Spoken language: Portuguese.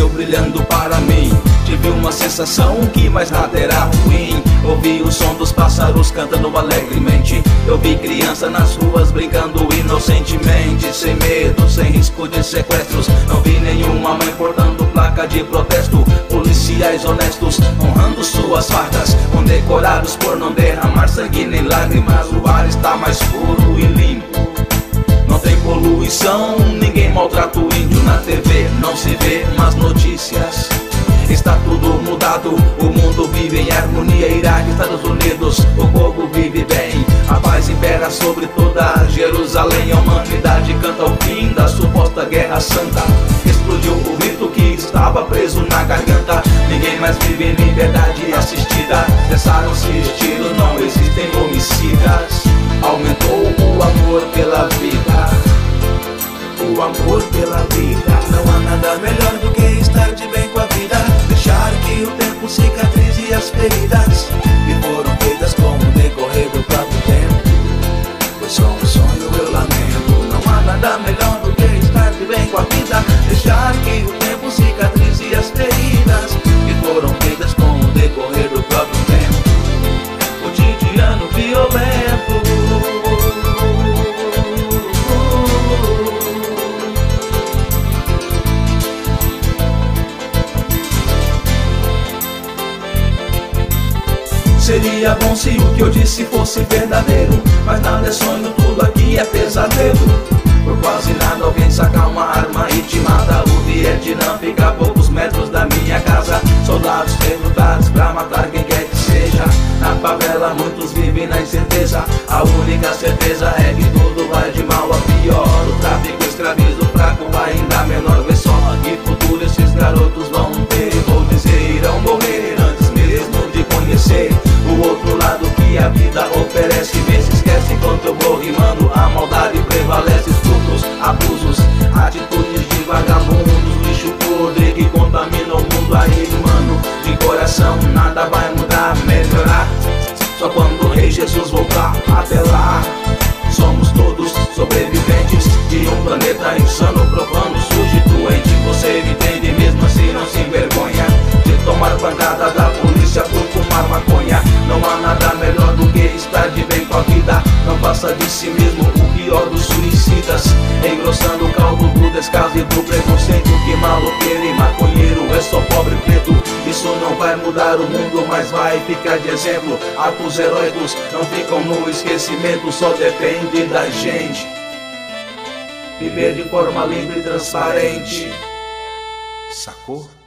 apareceu brilhando para mim. Tive uma sensação que mais nada era ruim. Ouvi o som dos pássaros cantando alegremente. Eu vi criança nas ruas brincando inocentemente, sem medo, sem risco de sequestros. Não vi nenhuma mãe portando placa de protesto. Policiais honestos honrando suas fardas, condecorados por não derramar sangue nem lágrimas. O ar está mais puro e limpo, não tem poluição, ninguém maltrata o índio. Na TV não se vê mais notícias, está tudo mudado, o mundo vive em harmonia. Iraque, Estados Unidos, o povo vive bem. A paz impera sobre toda Jerusalém. A humanidade canta o fim da suposta guerra santa. Explodiu o rito que estava preso na garganta. Ninguém mais vive em liberdade assistida. Cessaram-se estilos, não existem homicidas. Aumentou o amor pela vida, o amor pela vida. Não há nada melhor do que estar de bem com a vida, deixar que o tempo cicatrize as feridas que foram feitas com o decorrer do próprio tempo. Foi só um sonho, eu lamento. Não há nada melhor do que estar de bem com a vida, deixar que o tempo cicatrize as feridas que foram feitas com o decorrer do próprio tempo. Cotidiano violento, seria bom se o que eu disse fosse verdadeiro, mas nada é sonho, tudo aqui é pesadelo. Por quase nada alguém saca uma arma e te mata. O Vietnã fica a poucos metros da minha casa. Soldados recrutados pra matar quem quer que seja. Na favela muitos vivem na incerteza. A única certeza é que tudo vai de mal a pior. O tráfico escraviza o fraco ainda menor. Vê só que futuro esses garotos vão ter. Vou dizer, irão morrer antes mesmo de conhecer o outro lado que a vida oferece. Vê se esquece enquanto eu vou rimando. A maldade prevalece, estupros, abusos, atitudes de vagabundos, lixo podre que contamina o mundo. Aí, mano, de coração nada vai mudar, melhorar só quando o Rei Jesus voltar. Até lá, somos todos sobreviventes de um planeta insano, profano, sujo e doente. Você me entende mesmo assim, não se envergonha de tomar pancada da polícia por fumar maconha. Não há nada melhor do que estar de bem com a vida. Não faça de si mesmo o pior dos suicidas, engrossando o caldo do descaso e do preconceito. Que maloqueiro e maconheiro é só pobre preto. Isso não vai mudar o mundo, mas vai ficar de exemplo. Atos heróicos não ficam no esquecimento, só depende da gente viver de forma livre e transparente. Sacou?